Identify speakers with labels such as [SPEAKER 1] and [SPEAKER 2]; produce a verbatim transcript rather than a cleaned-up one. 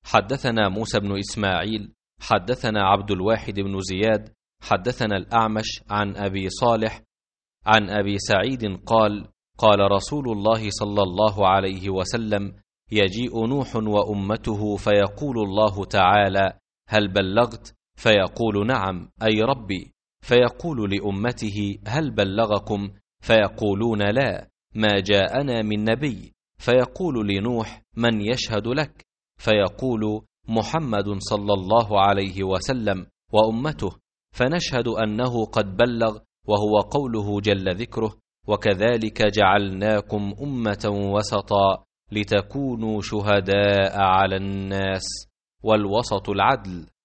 [SPEAKER 1] حدثنا موسى بن إسماعيل حدثنا عبد الواحد بن زياد حدثنا الأعمش عن أبي صالح عن أبي سعيد قال قال رسول الله صلى الله عليه وسلم: يجيء نوح وأمته فيقول الله تعالى: هل بلغت؟ فيقول: نعم أي ربي. فيقول لأمته: هل بلغكم؟ فيقولون: لا، ما جاءنا من نبي. فيقول لنوح: من يشهد لك؟ فيقول: محمد صلى الله عليه وسلم وأمته. فنشهد أنه قد بلغ، وهو قوله جل ذكره: وكذلك جعلناكم أمة وسطا لتكونوا شهداء على الناس، والوسط العدل.